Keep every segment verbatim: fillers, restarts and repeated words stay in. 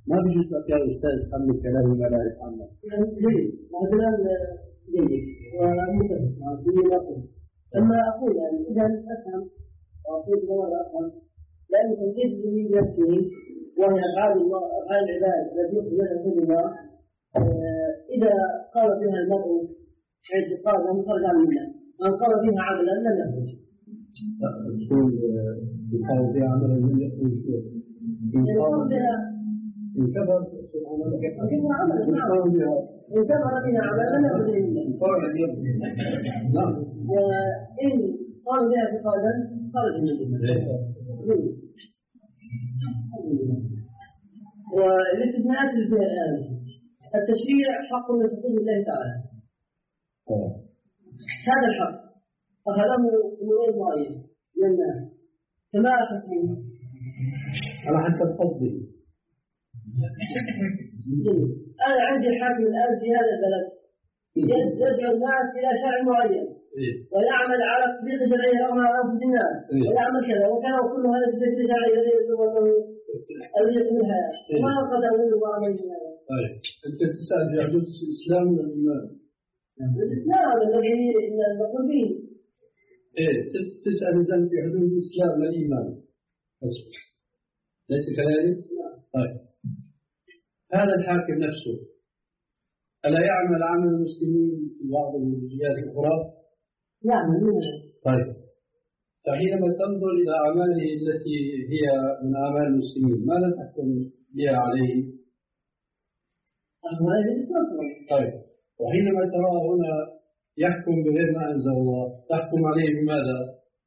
ما بيجوز لك يا أستاذ تحمل كلامي ولا يتحمل. جيد، مثلا جيد ومتفق مع الدين والأصل. أما أقول يعني إذا أفهم وأقول مرة أفهم لأن توحيد الربوبية بنفسه وهي أفعال الله أفعال العباد التي يخرج منها كل الله إذا قال بها المرء اعتقادا خرج عن المله، من قال بها عملا لم يخرج. تقول يقال بها عملا لم يخرج. إن قال بها إن كفر بها عملا إن كفر بها عملا لم يخرج منه. نعم. وإن قال بها اعتقادا خرج من المله. والاستثناءات التشريع حق من حقوق الله تعالى. هذا الحق أخذه من غير معين من الناس فما أخذه على حسب قصده. أنا عندي حاكم الآن في هذا البلد يدعو الناس إلى شرع معين ويعمل على تطبيق شرعيه رغم أنفس الناس ويعمل كذا وكذا وكل هذا في تطبيق شرعي الذي يطلب الذي يقولها ما قد أقول وأعمل هذا. طيب أنت تسأل يجوز الإسلام ولا الإيمان؟ الإسلام الذي نقول به. إيه تسأل إذا في حدود الإسلام والإيمان بس ليس كذلك؟ طيب هذا الحاكم نفسه ألا يعمل عمل المسلمين في بعض الجهات الأخرى؟ يعمل. طيب فحينما تنظر إلى أعماله التي هي من أعمال المسلمين ماذا تحكم بها عليه؟ أعمال الإسلام. طيب وحينما ترى هنا يحكم بغير ما أنزل الله تحكم عليه بماذا؟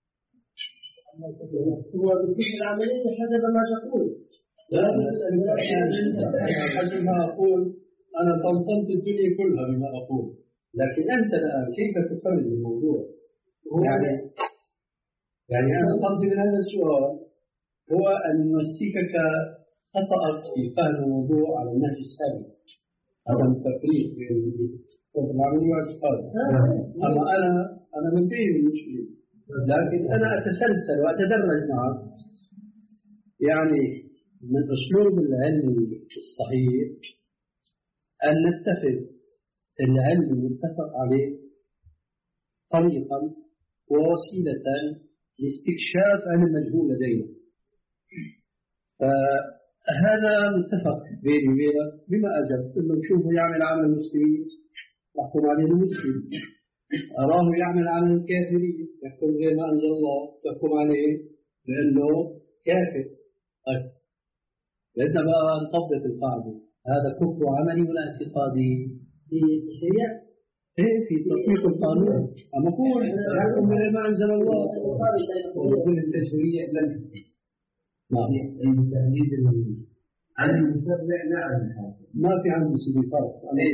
هو بكل العملية حسب ما تقول. لا أنا أسألك حسب ما أقول أنا طنطنت الدنيا كلها بما أقول لكن أنت الآن كيف تفرد الموضوع؟ يعني يعني أنا قصدي من هذا السؤال هو أن نمسكك خطأك في فهم الموضوع على النهج السابق. هذا التفريق بين العملية والاعتقاد. أما أنا أنا منتهي من المشكلة لكن أنا أتسلسل وأتدرج معك. يعني من أسلوب العلم الصحيح أن نتخذ العلم المتفق عليه طريقا ووسيلة لاستكشاف عن المجهول لدينا. فهذا متفق بيني وبينك بما أجب إنه نشوفه يعمل عمل المسلمين يحكم عليه المسلم أراه يعمل عمل الكافرين يحكم غير ما أنزل الله يحكم عليه لأنه كافر. طيب بدنا بقى نطبق القاعدة هذا كفر عملي ولا اعتقادي في الشريعة؟ إيه في تطبيق القانون. أما أقول يحكم غير ما أنزل الله وكل التشريع لن نعم تهديد عن المسبع نعم ما في عندي سبيل فرق.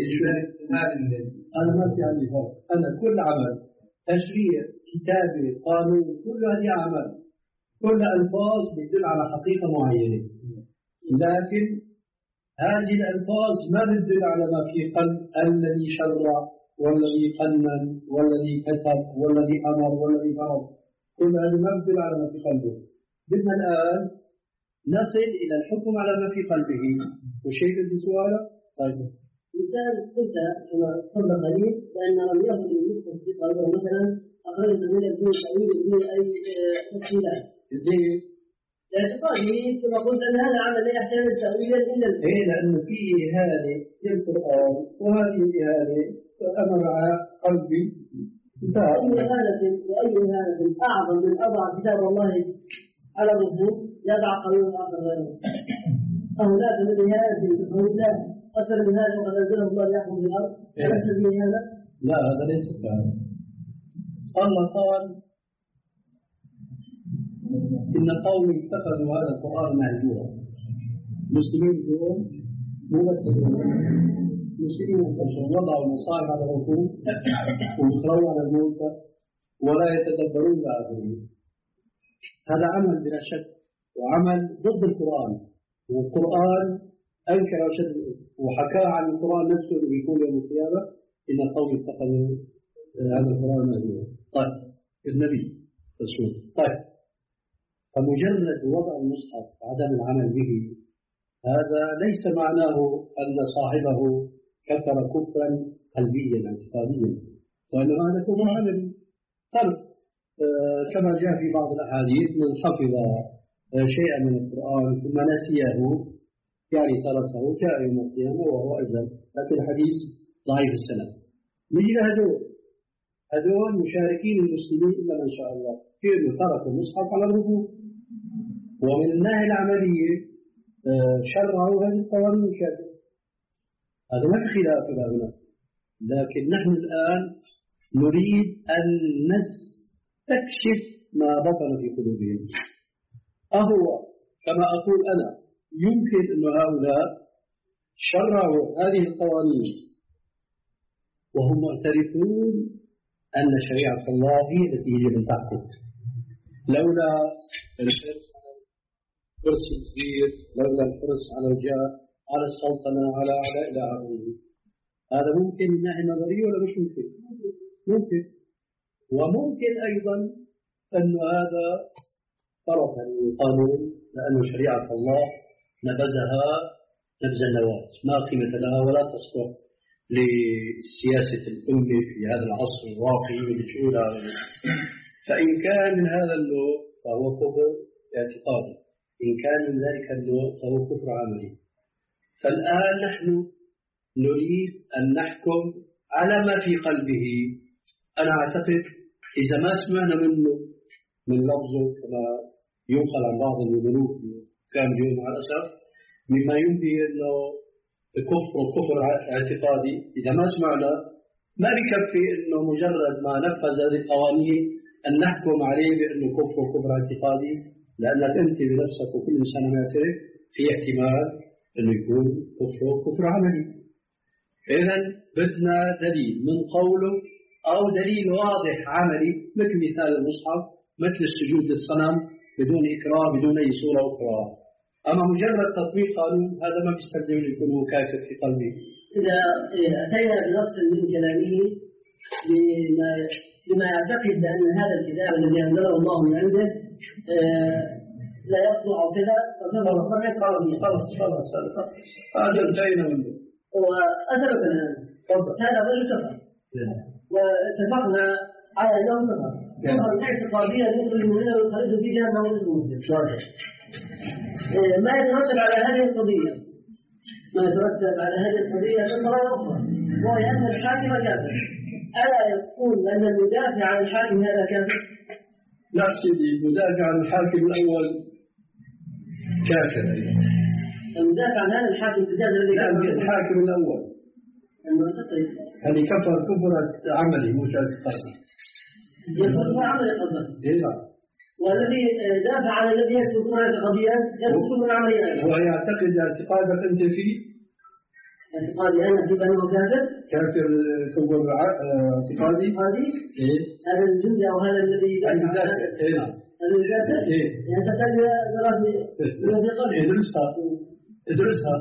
أنا ما في عندي فرق. أنا كل عمل تشريع كتابة قانون كل هذه أعمال كل ألفاظ بتدل على حقيقة معينة لكن هذه الألفاظ ما بتدل على ما في قلب الذي شرع والذي قنن والذي كتب والذي أمر والذي فرض كل هذا ما بتدل على ما في قلبه. بدنا الآن نصل إلى الحكم على ما في قلبه. وشيء في سؤاله طيب مثال قلت كما قلنا قليل بأن لم يأخذ المسلم في قلبه مثلا أخرج من الدين تأويل بدون أي تفصيلات زي اعتقادي كما قلت أن هذا عمل لا يحتاج تأويلا إلا إيه لأنه فيه إهانة للقرآن وهذه الإهانة أمر على قلبي وأي إهانة وأي إهانة أعظم من أضع كتاب الله على الرسول يضع قانون آخر غيره. أولاد من إهانة تقول لا أكثر من هذا وقد أنزله الله يحكم في الأرض أليس به هذا؟ لا هذا ليس كذا. الله قال إن قومي اتخذوا هذا القرآن مهجورا. المسلمين اليوم مو بس المسلمين انتشروا وضعوا المصائب على الركوب ويقرؤون على الموتى ولا يتدبرون بآخرين. هذا عمل بلا شك وعمل ضد القرآن والقرآن أنكر وشد وحكى عن القرآن نفسه اللي بيقول يوم القيامة إن قوم اتخذوا هذا القرآن مهجورا. طيب النبي رسول. طيب فمجرد وضع المصحف وعدم العمل به هذا ليس معناه أن صاحبه كفر كفرا قلبيا اعتقاديا، وإنما هذا كفر عملي. فرق آه كما جاء في بعض الأحاديث: من حفظ آه شيئا من القرآن ثم نسيه يعني تركه جاء يوم القيامة وهو أجل، لكن الحديث ضعيف السند. نجي هذول هذول مشاركين المسلمين إلا من شاء الله في أنه تركوا المصحف على الركوع. ومن الناحية العملية آه شرعوا هذه القوانين الشاذة، هذا ما في خلاف هنا. لكن نحن الآن نريد أن نستكشف ما بطن في قلوبهم. أهو كما أقول أنا يمكن أن هؤلاء شرعوا هذه القوانين وهم معترفون أن شريعة الله هي التي يجب أن تحكم، لولا الحرص على الكرسي الكبير، لولا الحرص على الجاه، على السلطنة، على على إلى آخره. هذا ممكن من ناحية نظرية ولا مش ممكن؟ ممكن. وممكن أيضا أن هذا طرفا من القانون، لأن شريعة الله نبذها نبذ النواة، ما قيمة لها ولا تصلح لسياسة الأمة في هذا العصر الواقعي والجولة. فإن كان من هذا النوع فهو كفر اعتقادي، إن كان من ذلك النوع فهو كفر عملي. فالآن نحن نريد أن نحكم على ما في قلبه. أنا أعتقد إذا ما سمعنا منه من لفظه كما ينقل عن بعض الملوك كان اليوم على الأسف مما ينبي أنه كفر كفر اعتقادي، إذا ما سمعنا ما بكفي أنه مجرد ما نفذ هذه القوانين أن نحكم عليه بأنه كفر كفر اعتقادي، لأنك أنت بنفسك وكل إنسان يعترف في احتمال أنه يكون كفر كفر عملي. إذن بدنا دليل من قوله أو دليل واضح عملي، مثل مثال المصحف، مثل السجود للصنم بدون إكراه بدون أي صورة أخرى. أما مجرد تطبيق قانون هذا ما بيستلزم أن يكون كافر في قلبه. إذا أتينا بنص من كلامه بما بما يعتقد بأن هذا الكتاب الذي أنزله الله من عنده لا يصلح كذا فكما نفرق قوله خلاص خلاص هذا انتهينا منه. وأسألك الآن هذا رجل كفر واتفقنا على أنه كفر كفر اعتقاديا يدخل المؤمنين ويخرجه في جهنم وليس مسلم. ما يترتب على هذه القضية ما يترتب على هذه القضية كفر أخرى، وهو أن الحاكم كافر. ألا يقول أن المدافع عن الحاكم هذا كافر؟ لا سيدي، المدافع عن الحاكم الأول كافر. المدافع عن هذا الحاكم الذي كان الحاكم الأول المعتقد هذه كفر كفر عملي مش اعتقادي. يكفر عملي قبل. إيه. والذي دافع عن الذي يكتب كفر اعتقاديا يكفر من عملي أيضا. هو يعتقد اعتقادك أنت فيه؟ اعتقادي أنا في أنه كافر؟ كافر كفر اعتقادي؟ اعتقادي؟ إيه. هذا الجندي أو هذا الذي دافع. إيه. هذا الكافر؟ إيه. يعني تحتاج دراسة الذي قبل. ادرسها ادرسها.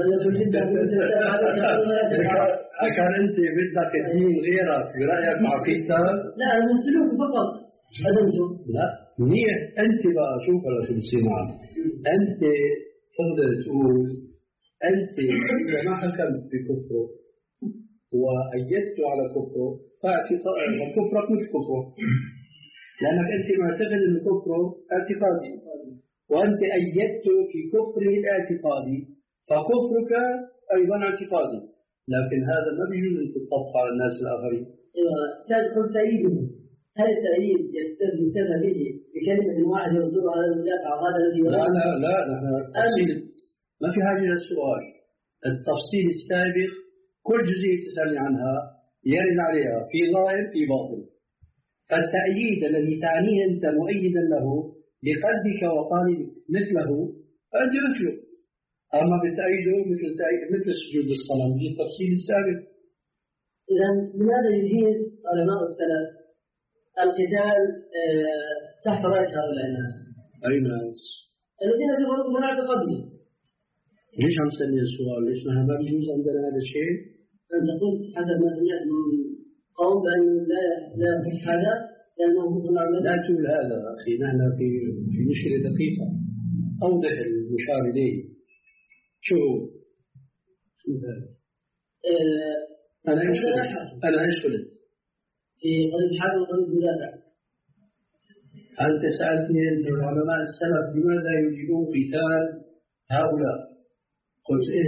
كان أنت بدك تدين غيرك برأيك عقيدتك؟ لا المسلوك فقط. أدمته. لا منيح. أنت بقى شوف على شو بصير معك. أنت تقدر تقول أنت إذا ما حكمت بكفره وأيدته على كفره فكفرك مش كفره، لأنك أنت معتقد أن كفره اعتقادي وأنت أيدته في كفره الاعتقادي فكفرك أيضا اعتقادي، لكن هذا ما بيجوز أن تطبق على الناس الآخرين. تدخل تأييده. هل التأييد يستفى به بكلمة واحدة يردون على المدافع هذا الذي لا لا لا نحن ما في حاجة للسؤال. التفصيل السابق كل جزئية تسألني عنها يرد عليها في ظاهر في باطن. فالتأييد الذي تعنيه أنت مؤيدا له لقلبك وقالبك مثله أنت مثله. أما بالتأييده مثل مثل سجود الصلاة في التفصيل السابق. إذا لماذا يجيز علماء السلف القتال اه تحت راية هؤلاء الناس؟ أي ناس؟ الذين يقولون من اعتقادهم. ليش عم تسألني السؤال؟ ليش نحن ما بيجوز عندنا هذا الشيء؟ أنت قلت حسب ما سمعت من قوم بأن لا لا يصح هذا لأنه مصنع منه. لا تقول هذا أخي، نحن في في مشكلة دقيقة. أوضح المشار إليه. شو هو؟ شو هذا؟ أنا إيش قلت؟ أنا إيش قلت؟ في قضية الحرب وقضية المدافع. أنت سألتني أن علماء السلف لماذا يوجدون قتال هؤلاء؟ قلت إيه؟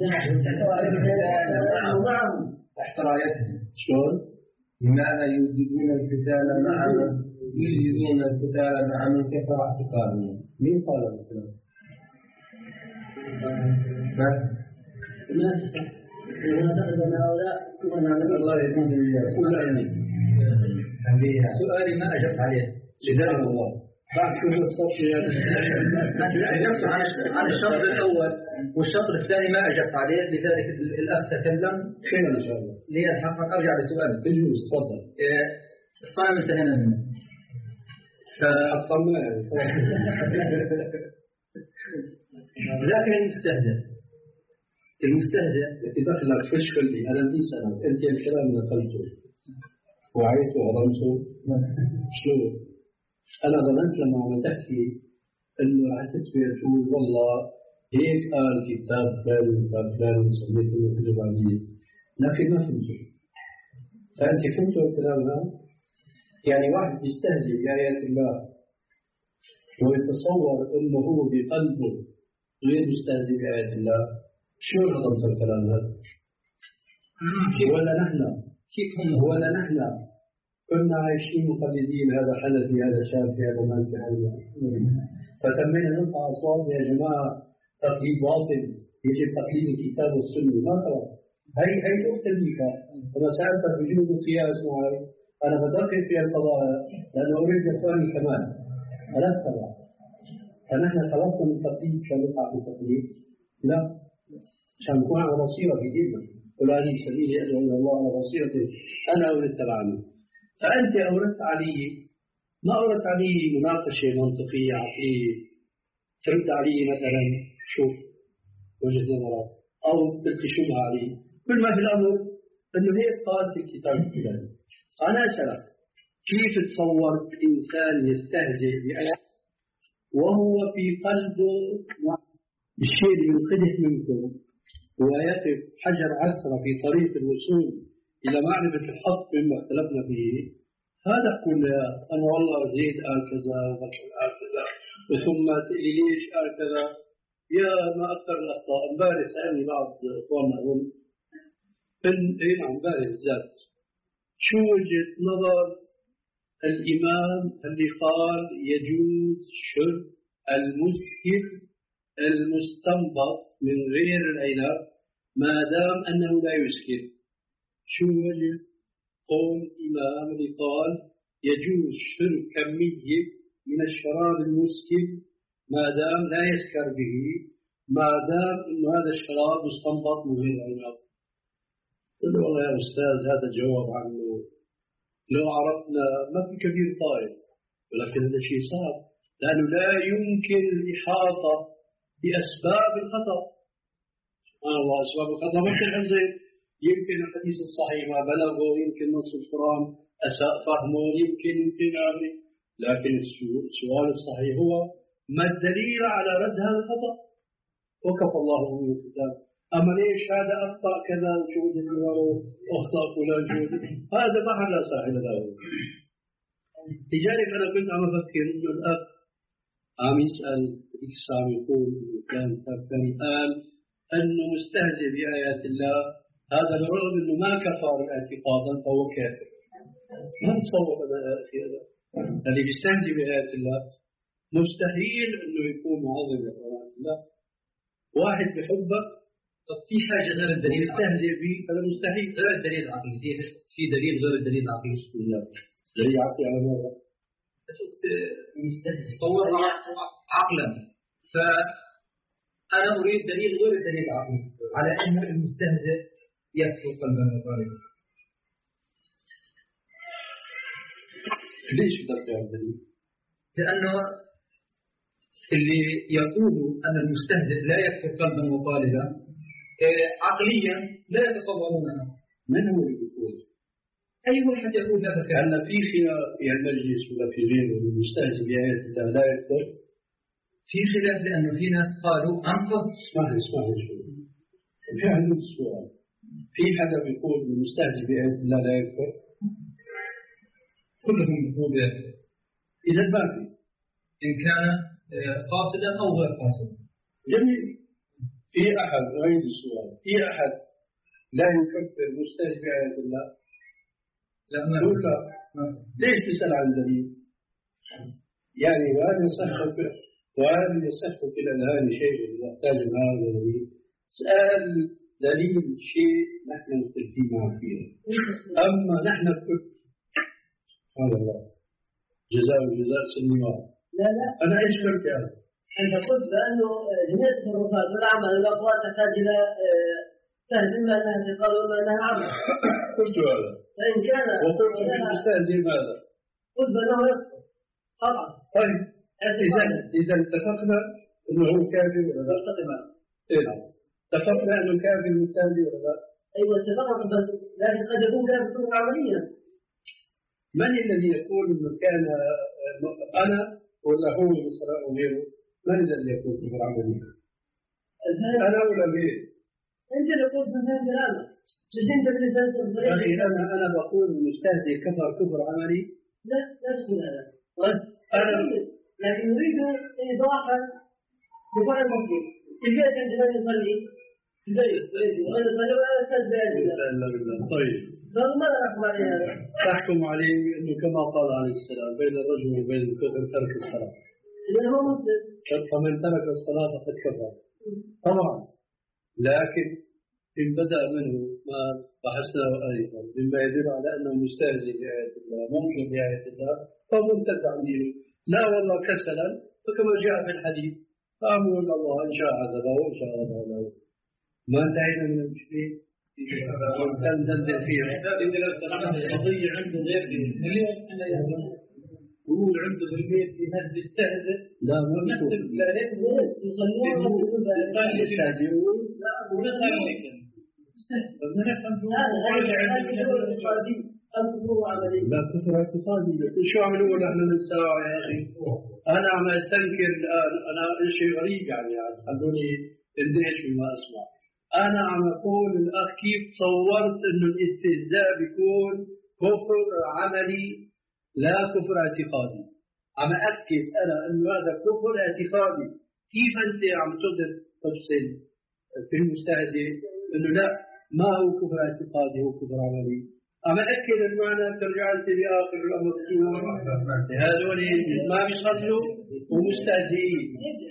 معهم تحت رايتهم. شلون؟ لماذا يوجدون القتال مع من يوجدون القتال مع من كفر اعتقادهم؟ مين قال هذا الكلام؟ منافسة. ونعتقد أن هؤلاء الله يهديهم وإياك. سؤالي ما أجبت عليه. جزاك الله. بعد كل الصف أجبت عن الشرط الأول والشرط الثاني ما أجبت عليه، لذلك الأخ تكلم. خير إن شاء الله. لأتحقق أرجع لسؤالك. بجوز تفضل. الصنم انتهينا منه. فحطمنا لكن المستهزئ المستهزئ التي دخلك في الشغل أنا بدي أسألك أنت الكلام نقلته وعيت وهضمته شلون؟ أنا ظننت لما عم تحكي إنه رح تتبع تقول والله هيك قال كتاب فلان وكتاب فلان وسميته وكتب عليه، لكن ما فهمته. فأنت فهمتوا الكلام هذا؟ يعني واحد يستهزئ بآيات الله ويتصور إنه هو بقلبه غير مستهزئ بآيات الله، شو نظمت الكلام هذا؟ ولا نحن كيف هم ولا نحن كنا عايشين مقلدين، هذا حنفي هذا شافعي هذا مالكي هذا، فتمينا نرفع أصوات يا جماعة تقليد باطل، يجب تقليد الكتاب والسنة، ما خلاص هي هي أختلفك. أنا سألتك بجنوب القياس معي أنا بدقق في القضايا لأنه أريد إخواني كمان ألا تسمع. فنحن خلصنا من التقليد عشان نقع في التقليد؟ لا، عشان نكون على بصيرة في ديننا. قل هذه سبيلي أدعو إلى الله على بصيرة أنا ومن اتبعني. فأنت أوردت علي ما أوردت علي مناقشة منطقية عقلية ترد علي مثلا شوف وجهة نظرك أو تلتشمها علي. كل ما في الأمر أنه هيك قال في الكتاب الفلاني. أنا أسألك كيف تصورت إنسان يستهزئ بآيات وهو في قلبه الشيء اللي ينقذه منكم ويقف حجر عثرة في طريق الوصول إلى معرفة الحق مما اختلفنا فيه. هذا قول أنا والله زيد قال كذا وبكر قال كذا وثم تقلي ليش قال كذا. يا ما أكثر الأخطاء. امبارح سألني بعض إخواننا أقول إن إيه نعم امبارح بالذات شو وجهة نظر الإمام اللي قال يجوز شرب المسكر المستنبط من غير العنب ما دام أنه لا يسكر. شو وجه قول الإمام اللي قال يجوز شرب كمية من الشراب المسكر ما دام لا يسكر به ما دام أنه هذا الشراب مستنبط من غير العنب؟ قلت والله يا أستاذ هذا جواب عنه لو عرفنا ما في كبير طائل، ولكن هذا شيء صار لأنه لا يمكن الإحاطة بأسباب الخطأ. سبحان الله أسباب الخطأ مثل الزيت يمكن الحديث الصحيح ما بلغه، يمكن نص القرآن أساء فهمه، يمكن يمكن هذه، لكن السؤال الصحيح هو ما الدليل على رد هذا الخطأ؟ وكفى الله من الكتاب. أما ليش هذا أخطأ كذا وجود النوار أخطأ فلان جود هذا ما حدا ساحل له. لذلك أنا كنت عم أفكر إنه الأخ عم يسأل إكسام يقول كان كان قال أنه مستهزئ بآيات الله، هذا بالرغم أنه ما كفر اعتقادا فهو كافر. ما تصور هذا أخي هذا اللي بيستهزئ بآيات الله مستحيل أنه يكون معظم لآيات الله. واحد بحبك طب في حاجة غير الدليل يستهزئ به هذا مستحيل. غير الدليل العقلي في دليل غير الدليل العقلي. لا دليل عقلي على ماذا؟ تصور عقلا، فأنا أريد دليل غير الدليل العقلي على أن المستهزئ يكفر قلبا وقالبا. ليش بدك تعمل دليل؟ لأنه اللي يقول أن المستهزئ لا يكفر قلبا وقالبا عقليا لا يتصورونها. من هو اللي يقول؟ أي واحد يقول هذا هل في خيار في المجلس ولا في غيره المستهزئ بآيات الله لا يكفر؟ في خلاف لأنه في ناس قالوا أنقص. اسمعني اسمعني شوي. في عندك السؤال، في حدا بيقول المستهزئ بآيات الله لا يكفر؟ كلهم بيقولوا إذا ما في، إن كان قاصدا أو غير قاصدا. جميل. في أحد، أعيد السؤال، في أحد لا يكفر مستهزئ بآيات الله؟ لا ما يقول لا. ليش تسأل عن دليل؟ يعني وهل يصح وهل يصح في الأذهان شيء يحتاج هذا دليل؟ اسأل دليل شيء نحن مختلفين معه فيه. أما نحن الكل سبحان الله جزاء جزاء سنوات. لا لا أنا إيش قلت هذا؟ أنت قلت بأنه جميع التصرفات والأعمال والأقوال تحتاج إلى فهم ما أنها اعتقاد وما أنها عمل. قلت هذا. فإن كان وقلت في المستهزئ ماذا؟ قلت بأنه يكفر طبعا. طيب إذا إذا اتفقنا أنه هو كافر ولا لا؟ اتفقنا. إيه اتفقنا أنه كافر مستهزئ ولا لا؟ أيوة اتفقنا، بس لكن قد يكون كافر عمليا. من الذي يقول انه كان انا ولا هو مثلا او غيره؟ من الذي يقول كفر عملي؟ انا ولا غيره؟ انت اللي قلت مثلا كلامك، مش انت اللي تنسى. اخي انا انا بقول المستهزئ كفر كفر عملي؟ لا لا تقول هذا. انا لكن نريد ايضاحا لكل المسلم. كيف انت من يصلي؟ كيف؟ وانا اصلي وانا استهزئ. لا لا طيب. ماذا نحكم عليه هذا؟ تحكم عليه انه كما قال عليه السلام بين الرجل وبين الكفر ترك الصلاه. اذا هو مسلم. فمن ترك الصلاه فقد كفر. طبعا. لكن ان بدا منه ما بحثناه ايضا مما يدل على انه مستهزئ بايات الله، ممكن بايات الله، فهو مرتد عن دينه. لا والله كسلا، فكما جاء في الحديث فامر الله ان شاء عذبه وان شاء غفر له. ما انتهينا من المشكله. تندل فيها القضية عنده غير اليوم أنا يقول عنده في البيت في هذا يستهزئ. لا ما نكتب لا يقول يصلون قال يستهزئون لا وقال لك يستهزئ. بدنا نفهم لا كفر اعتقادي. شو عملوا نحن من ساعة يا أخي؟ أنا عم أستنكر الآن، أنا شيء غريب يعني خلوني اندهش بما أسمع. أنا عم أقول الأخ كيف تصورت إنه الاستهزاء بيكون كفر عملي لا كفر اعتقادي. عم أكد أنا إنه هذا كفر اعتقادي. كيف أنت عم تقدر تفصل في المستهزئ إنه لا ما هو كفر اعتقادي هو كفر عملي؟ عم أكد إنه أنا ترجع أنت بآخر الأمر هذول ما بيصلوا ومستهزئين.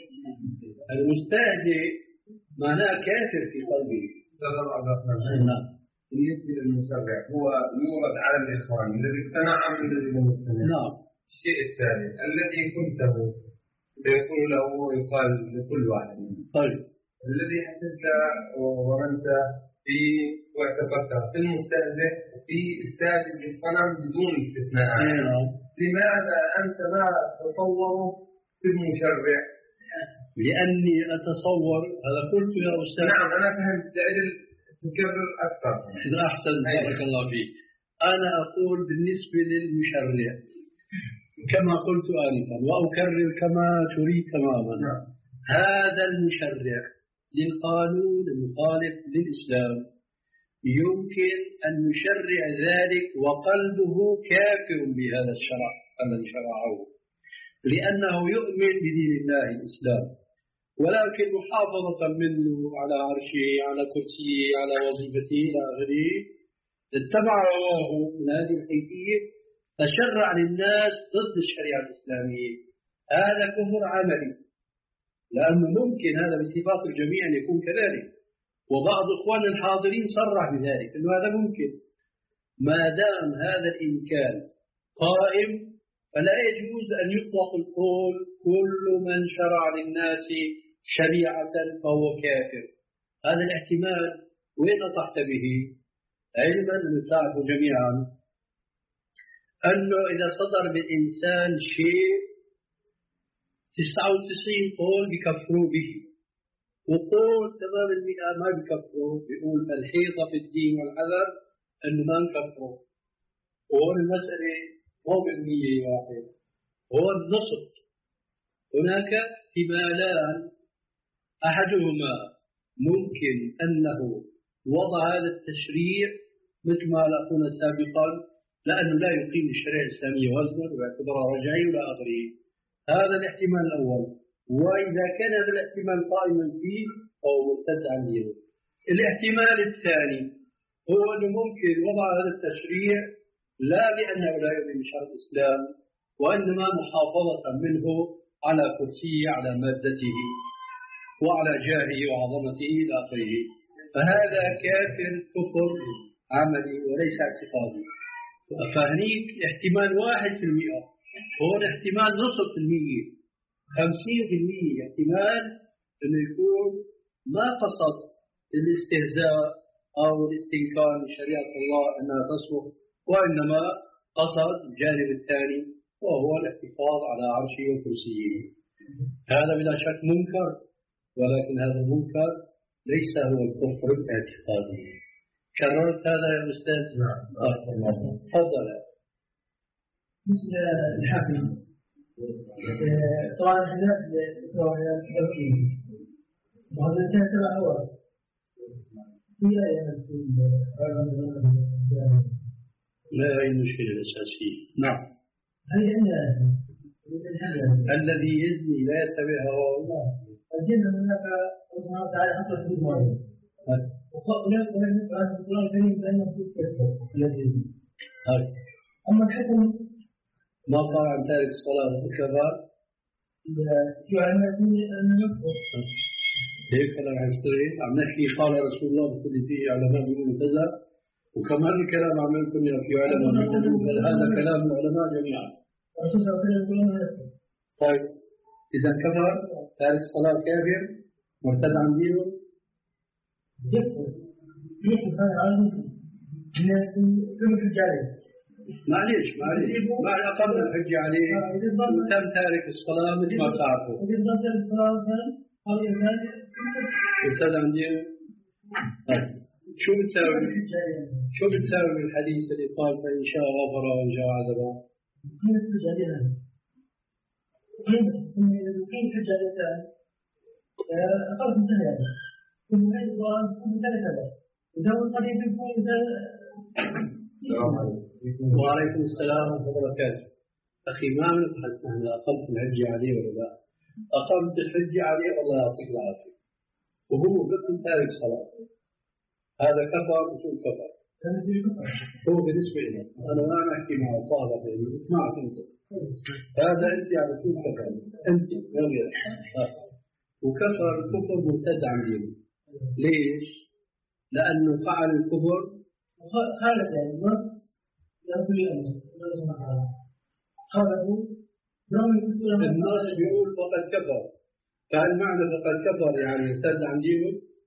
المستهزئ معناه كافر في قلبه. نعم. بالنسبة للمشرع هو يورد على الإخوان الذي اقتنع من الذي لم يقتنع. نعم. الشيء الثاني الذي كنته سيقول له يقال لكل واحد. طيب. الذي حسبت وأنت في واعتبرت في المستهزئ في الساجد للصنم بدون استثناء. نعم. لماذا أنت ما تتصور في المشرع؟ لأني أتصور هذا قلت يا أستاذ. نعم أنا فهمت لأجل تكرر أكثر. إذا أحسن بارك الله فيك. أنا أقول بالنسبة للمشرع كما قلت آنفا وأكرر كما تريد تماما. نعم. هذا المشرع للقانون المخالف للإسلام يمكن أن يشرع ذلك وقلبه كافر بهذا الشرع الذي شرعه، لأنه يؤمن بدين الله الإسلام، ولكن محافظة منه على عرشه على كرسيه على وظيفته إلى آخره اتبع هواه من هذه الحيثية فشرع للناس ضد الشريعة الإسلامية. هذا كفر عملي، لأنه ممكن هذا باتفاق الجميع أن يكون كذلك، وبعض إخوان الحاضرين صرح بذلك أنه هذا ممكن. ما دام هذا الإمكان قائم فلا يجوز أن يطلق القول كل من شرع للناس شريعة فهو كافر. هذا الاحتمال وين أصحت به؟ علما نتعرف جميعا أنه إذا صدر بالإنسان شيء تسعة وتسعين قول بكفروا به، وقول تمام المئة ما بكفروا، بيقول الحيطة في الدين والحذر أنه ما نكفروا. وهو المسألة مو بالمية واحد، هو النصف. هناك احتمالان، أحدهما ممكن أنه وضع هذا التشريع مثل ما قلنا سابقا لأنه لا يقيم الشريعة الإسلامية وزنا ويعتبرها رجعي إلى آخره. هذا الاحتمال الأول، وإذا كان هذا الاحتمال قائما فيه فهو مرتد عن دينه. الاحتمال الثاني هو أنه ممكن وضع هذا التشريع لا لأنه لا يؤمن بشرع الإسلام، وإنما محافظة منه على كرسيه على مادته وعلى جاهه وعظمته إلى آخره. فهذا كافر كفر عملي وليس اعتقادي. فهنيك احتمال واحد في المئة، هون احتمال نصف في المئة، خمسين في المئة احتمال أنه يكون ما قصد الاستهزاء أو الاستنكار من شريعة الله أنها تصلح، وإنما قصد الجانب الثاني وهو الاحتفاظ على عرشه وكرسيه. هذا بلا شك منكر، ولكن هذا المنكر ليس هو الكفر الاعتقادي. كررت هذا يا أستاذ؟ نعم. تفضل. مثل الحاكم طبعا الحاجات روايات كثيرة وهذا الإنسان تبع هو في آية ما هي المشكلة الأساسية؟ نعم. هل الذي يزني لا يتبع هواه الله. الجنة هناك الله سبحانه وتعالى حتى في المعين وهناك هناك في القرآن الكريم بأنه في الكفر الذي يزني. أما الحكم ما قال عن تارك الصلاة الكفار في علماء أنه يكفر. هيك كلام عسكري عم نحكي قال رسول الله بكل فيه علماء بيقولوا كذا، وكمان الكلام عم نقول في علماء بيقولوا هذا كلام العلماء جميعا. الرسول صلى الله عليه وسلم يقول يكفر. طيب إذا كفر تارك الصلاة كافر مرتد عن دينه يكفر يكفر هذا عالم كم الحجاري. معليش معليش ما أقمنا الحجة عليه وتم تارك الصلاة مثل ما تعرفوا. إذا تارك الصلاة مثلا أو إنسان مرتد عن دينه. طيب شو بتساوي؟ شو بتساوي الحديث اللي قال فإن شاء غفر وإن شاء عذب؟ كيف الحجة عليها؟ كيف كيف الحجة على الإنسان؟ خلاص انتهى هذا. ثم ثم ذلك هذا. إذا وصل يكون إنسان. وعليكم السلام ورحمة الله وبركاته. أخي ما بنبحث نحن أقمت الحجة عليه ولا لا؟ أقمت الحجة عليه الله يعطيك العافية. وهو بكل تارك صلاة. هذا كفر وشو كفر؟ هو بالنسبة لي أنا ما أحكي مع صاحبك يعني اسمعك أنت. هذا أنت على شو كفر؟ أنت غير. وكفر كفر مرتد عن دينه. ليش؟ لأنه فعل الكفر خالف يعني النص يقول النص خالفوا النص بيقول فقد كفر، فهل معنى فقد كفر يعني ارتد عن دينه؟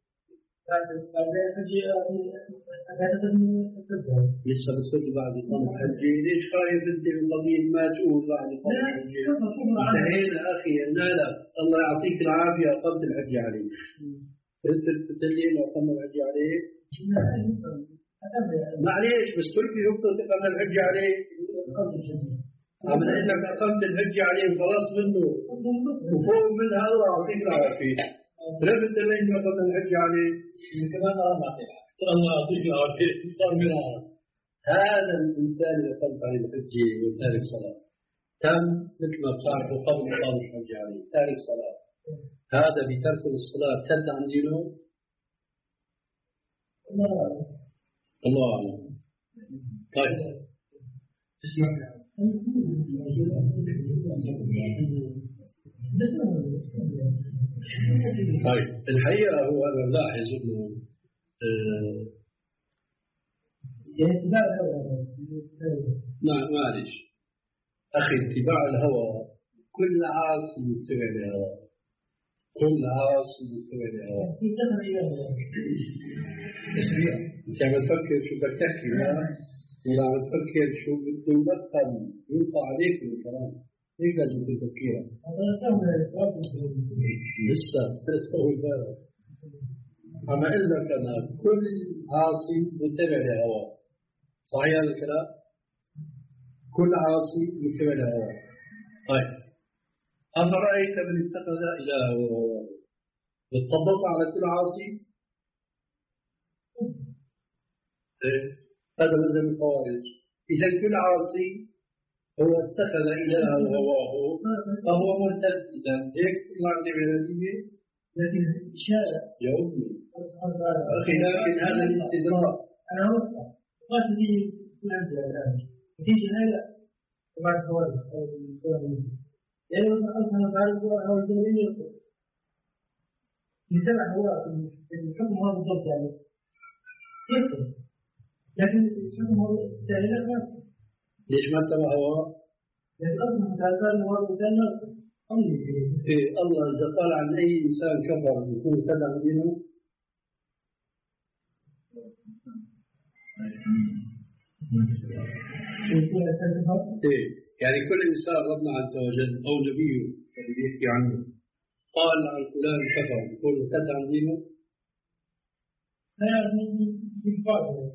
لسه بتصلي بعد إقامة الحجة، ليش خايف أنت من قضية ما تقول بعد إقامة الحجة؟ انتهينا أخي قلنا لك الله يعطيك العافية أقمت الحجة عليك. أنت بتدلين وأقمنا الحجة عليك؟ معليش بس تركي يفضل تقمنا الحجة عليك. عم نقول لك أقمت الحجة عليه وخلاص منه وفوق من هذا الله يعطيك العافية. ليه بتدلين وأقمنا الحجة عليه؟ كمان الله يعطيك العافية صار مرارا. هذا الإنسان اللي قمت عليه الحجة وتارك صلاة تم مثل ما بتعرفوا قبل إقامة الحجة عليه تارك صلاة، هذا بترك الصلاة ارتد عن دينه؟ الله أعلم. طيب تسمع طيب الحقيقة هو أنا لاحظ إنه نعم معلش أخي اتباع الهوى كل عاصي يتبع الهوى كل عاصي يتبع الهوى. أنت عم تفكر شو بدك تحكي ولا عم تفكر شو بده يلقن يلقى عليك من الكلام، هيك لازم تفكرها. لسه تسوي بالك. عم أقول لك أنا كل عاصي يتبع الهوى، صحيح هذا الكلام؟ كل عاصي يتبع الهوى. طيب أفرأيت من اتخذ إلهه هواه بالطبق على كل عاصي؟ هذا مذهب الخوارج. إذا كل عاصي هو اتخذ إلهه هواه فهو مرتد. إذا هيك الله عندي بهذه لكن إشارة يومي أخي، لكن هذا الاستدراك أنا أوقع قلت لي كل أمثلة الآن تيجي هذا طبعا الخوارج أو الخوارج يعني مثلا أصلا تعرف أو الجميل يقول يتبع هو في الحكم هذا بالضبط يعني يقول، لكن الحكم هذا الثاني لا ما ليش ما اتبع هواه؟ لكن أصلا تعرف أن هذا الإنسان لا إيه الله إذا قال عن أي إنسان كفر يكون ابتدع دينه. إيه يعني كل إنسان ربنا عز وجل أو نبيه اللي يحكي عنه قال عن فلان كفر يكون ابتدع دينه. لا يعني في القاعدة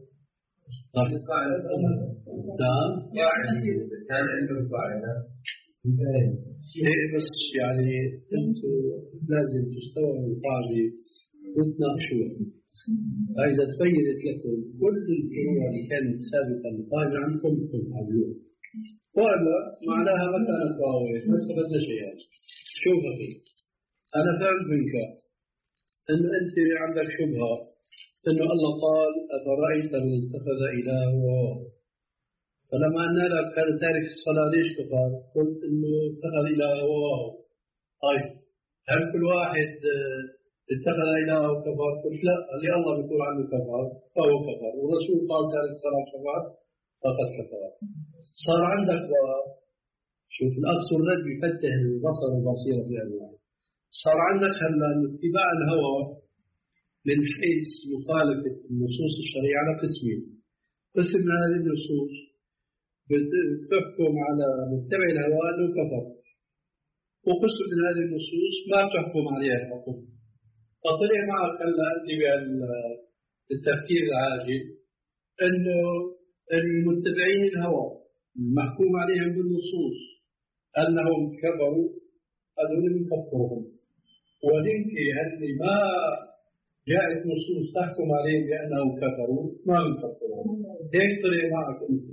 نعم كان عنده قاعدة. إيه بس يعني أنتم لازم تستوعبوا القاعدة وتناقشوها. إذا تبينت لكم كل الفروع اللي كانت سابقا قائمة عنكم تنحلوها، ولا معناها ما كانت قاوية ما استفدنا شيء. شوف أخي، أنا فهمت منك أن أنت عندك شبهة أنه الله قال أفرأيت من اتخذ إلهه فلما أنا لك هذا تارك الصلاة ليش كفر؟ قلت إنه اتخذ إلهه هواه. طيب هل كل واحد اتخذ إلهه كفر؟ قلت لا، اللي الله بيقول عنه كفر فهو كفر، والرسول قال تارك الصلاة كفر فقد كفر. صار عندك بقى شوف الأخذ والرد بيفتح البصر والبصيرة في أنواع. صار عندك هلا اتباع الهوى من حيث مخالفة النصوص الشرعية على قسمين. قسم من هذه النصوص بتحكم على متبع الهوى أنه كفر، وقسم من هذه النصوص ما تحكم عليها الحكم. فطلع معك هلا أنت بالتفكير العاجل أنه المتبعين الهوى المحكوم عليهم بالنصوص أنهم كفروا هذول نكفرهم، وذنك اللي ما جاءت نصوص تحكم عليهم بأنهم كفروا ما نكفرهم. هيك طلع معك أنت.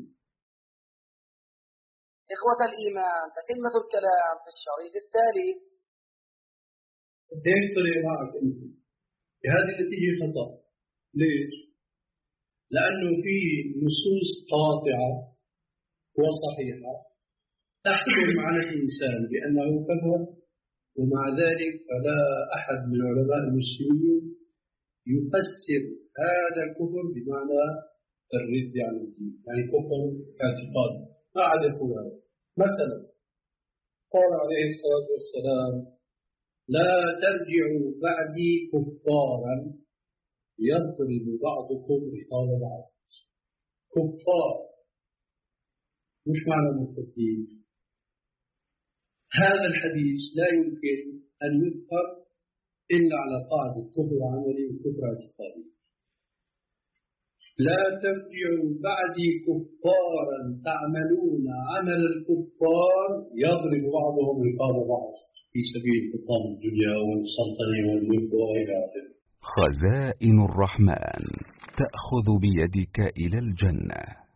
إخوة الإيمان، تتمة الكلام في الشريط التالي. هيك طلع معك أنت. هذه النتيجة خطأ. ليش؟ لأنه في نصوص قاطعة وصحيحة تحكم على الإنسان بأنه كفر، ومع ذلك فلا أحد من علماء المسلمين يفسر هذا الكفر بمعنى الرد عن الدين، يعني كفر اعتقاد ما عاد يقول هذا. مثلا قال عليه الصلاة والسلام لا ترجعوا بعدي كفارا يضرب بعضكم رقاب بعض. كفار مش معنى مرتدين. هذا الحديث لا يمكن أن يذكر إلا على قاعدة كفر عملي وكفر اعتقادي. لا ترجعوا بعدي كفارا تعملون عمل الكفار يضرب بعضهم رقاب بعض في سبيل حطام الدنيا والسلطنة والملك وغير ذلك. خزائن الرحمن تأخذ بيدك إلى الجنة.